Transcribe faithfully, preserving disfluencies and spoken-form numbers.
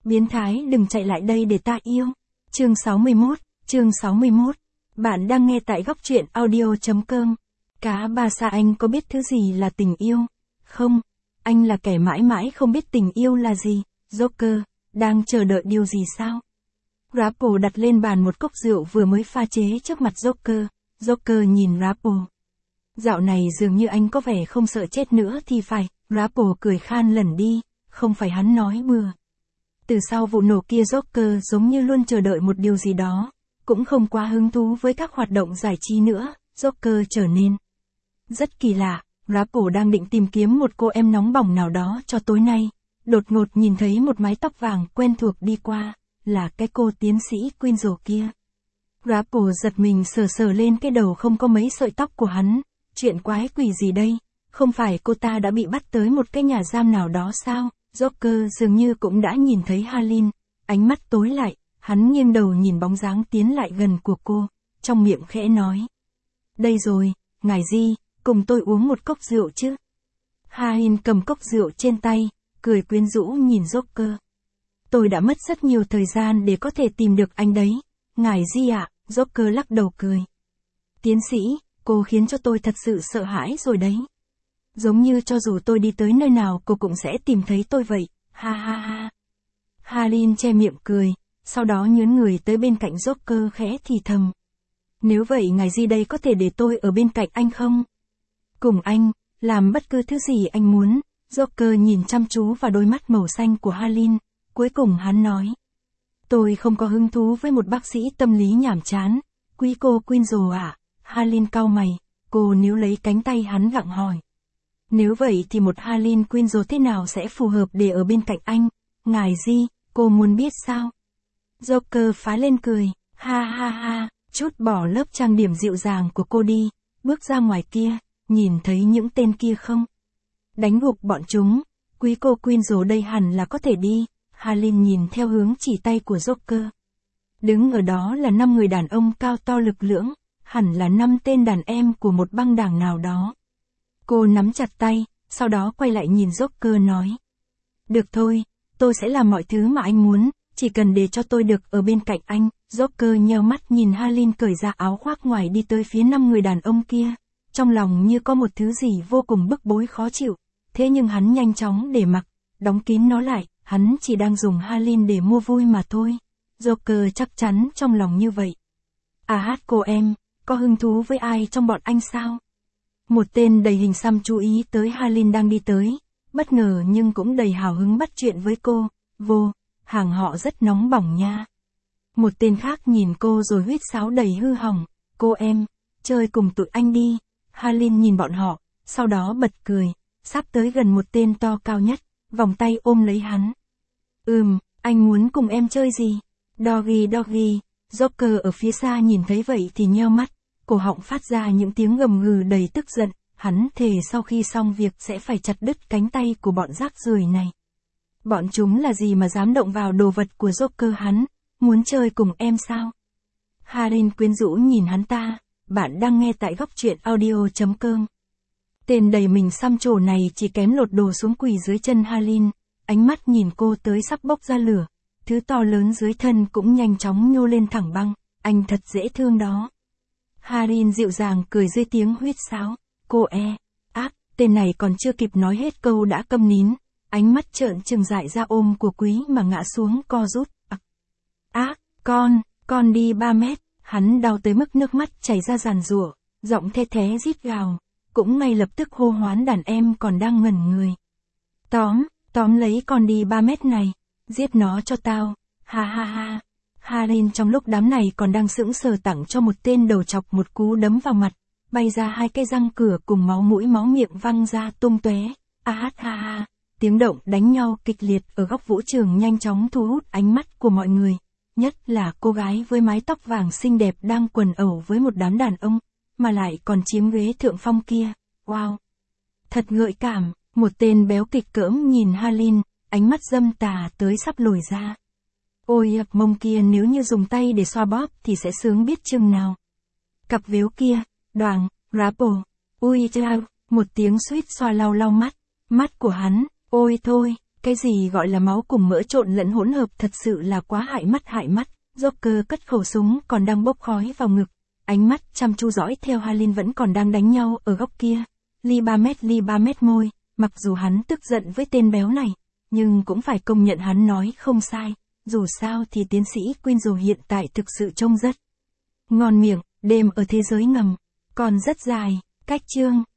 Biến thái đừng chạy lại đây để ta yêu. Chương sáu mươi mốt, chương sáu mươi mốt. Bạn đang nghe tại góc truyện audio.com. Cá ba sa anh có biết thứ gì là tình yêu? Không, anh là kẻ mãi mãi không biết tình yêu là gì. Joker, đang chờ đợi điều gì sao? Rapple đặt lên bàn một cốc rượu vừa mới pha chế trước mặt Joker. Joker nhìn Rapple. Dạo này dường như anh có vẻ không sợ chết nữa thì phải. Rapple cười khan lẩn đi, không phải hắn nói bừa. Từ sau vụ nổ kia Joker giống như luôn chờ đợi một điều gì đó, cũng không quá hứng thú với các hoạt động giải trí nữa. Joker trở nên rất kỳ lạ. Rapple đang định tìm kiếm một cô em nóng bỏng nào đó cho tối nay, đột ngột nhìn thấy một mái tóc vàng quen thuộc đi qua, là cái cô tiến sĩ Quinzel kia. Rapple giật mình sờ sờ lên cái đầu không có mấy sợi tóc của hắn. Chuyện quái quỷ gì đây? Không phải cô ta đã bị bắt tới một cái nhà giam nào đó sao? Joker dường như cũng đã nhìn thấy Harleen, ánh mắt tối lại, hắn nghiêng đầu nhìn bóng dáng tiến lại gần của cô, trong miệng khẽ nói. Đây rồi, ngài Di, cùng tôi uống một cốc rượu chứ. Harleen cầm cốc rượu trên tay, cười quyến rũ nhìn Joker. Tôi đã mất rất nhiều thời gian để có thể tìm được anh đấy. Ngài Di ạ, Joker lắc đầu cười. Tiến sĩ, cô khiến cho tôi thật sự sợ hãi rồi đấy. Giống như cho dù tôi đi tới nơi nào cô cũng sẽ tìm thấy tôi vậy, ha ha ha. Harleen che miệng cười, sau đó nhướn người tới bên cạnh Joker khẽ thì thầm. Nếu vậy ngài Di đây có thể để tôi ở bên cạnh anh không? Cùng anh, làm bất cứ thứ gì anh muốn. Joker nhìn chăm chú vào đôi mắt màu xanh của Harleen, cuối cùng hắn nói. Tôi không có hứng thú với một bác sĩ tâm lý nhảm chán. Quý cô Quinzel ạ. Harleen cau mày, cô níu lấy cánh tay hắn gặng hỏi. Nếu vậy thì một Harleen Quinzel thế nào sẽ phù hợp để ở bên cạnh anh? Ngài Di, cô muốn biết sao? Joker phá lên cười, ha ha ha, chút bỏ lớp trang điểm dịu dàng của cô đi, bước ra ngoài kia, nhìn thấy những tên kia không? Đánh gục bọn chúng, quý cô Quinzel đây hẳn là có thể đi. Harleen nhìn theo hướng chỉ tay của Joker. Đứng ở đó là năm người đàn ông cao to lực lưỡng, hẳn là năm tên đàn em của một băng đảng nào đó. Cô nắm chặt tay, sau đó quay lại nhìn Joker nói. Được thôi, tôi sẽ làm mọi thứ mà anh muốn, chỉ cần để cho tôi được ở bên cạnh anh. Joker nheo mắt nhìn Harleen cởi ra áo khoác ngoài đi tới phía năm người đàn ông kia. Trong lòng như có một thứ gì vô cùng bức bối khó chịu, thế nhưng hắn nhanh chóng để mặc, đóng kín nó lại, hắn chỉ đang dùng Harleen để mua vui mà thôi. Joker chắc chắn trong lòng như vậy. À hát cô em, có hứng thú với ai trong bọn anh sao? Một tên đầy hình xăm chú ý tới Harleen đang đi tới, bất ngờ nhưng cũng đầy hào hứng bắt chuyện với cô. Vô, hàng họ rất nóng bỏng nha. Một tên khác nhìn cô rồi huýt sáo đầy hư hỏng. Cô em, chơi cùng tụi anh đi. Harleen nhìn bọn họ, sau đó bật cười, sắp tới gần một tên to cao nhất, vòng tay ôm lấy hắn. Ừm, anh muốn cùng em chơi gì? Doggy doggy. Joker ở phía xa nhìn thấy vậy thì nheo mắt, cổ họng phát ra những tiếng gầm gừ đầy tức giận, hắn thề sau khi xong việc sẽ phải chặt đứt cánh tay của bọn rác rưởi này. Bọn chúng là gì mà dám động vào đồ vật của Joker hắn, muốn chơi cùng em sao? Harleen quyến rũ nhìn hắn ta, bạn đang nghe tại góc truyện audio.com. Tên đầy mình xăm trổ này chỉ kém lột đồ xuống quỳ dưới chân Harleen, ánh mắt nhìn cô tới sắp bốc ra lửa. Thứ to lớn dưới thân cũng nhanh chóng nhô lên thẳng băng, anh thật dễ thương đó. Harleen dịu dàng cười dưới tiếng huýt sáo, cô e, ác, tên này còn chưa kịp nói hết câu đã câm nín, ánh mắt trợn trừng dại ra ôm của quý mà ngã xuống co rút, ác, ác, con, con đi ba mét, hắn đau tới mức nước mắt chảy ra giàn giụa, giọng the thé rít gào, cũng ngay lập tức hô hoán đàn em còn đang ngẩn người. Tóm, tóm lấy con đi ba mét này. Giết nó cho tao, ha ha ha. Harleen trong lúc đám này còn đang sững sờ tặng cho một tên đầu chọc một cú đấm vào mặt, bay ra hai cái răng cửa cùng máu mũi máu miệng văng ra tung tóe. A hát ha ha. Tiếng động đánh nhau kịch liệt ở góc vũ trường nhanh chóng thu hút ánh mắt của mọi người, nhất là cô gái với mái tóc vàng xinh đẹp đang quần ẩu với một đám đàn ông, mà lại còn chiếm ghế thượng phong kia. Wow, thật gợi cảm. Một tên béo kịch cỡm nhìn Harleen, ánh mắt dâm tà tới sắp lồi ra. Ôi mông kia nếu như dùng tay để xoa bóp thì sẽ sướng biết chừng nào. Cặp vếu kia, đoàng, Rapple, ui chao, một tiếng suýt xoa lau lau mắt, mắt của hắn, ôi thôi, Cái gì gọi là máu cùng mỡ trộn lẫn hỗn hợp thật sự là quá hại mắt hại mắt. Joker cất khẩu súng còn đang bốc khói vào ngực. Ánh mắt chăm chú dõi theo Harleen vẫn còn đang đánh nhau ở góc kia. Lee Barrett Lee Barrett môi, mặc dù hắn tức giận với tên béo này, nhưng cũng phải công nhận hắn nói không sai. Dù sao thì tiến sĩ Quinzel hiện tại thực sự trông rất ngon miệng. Đêm ở thế giới ngầm còn rất dài. Cách chương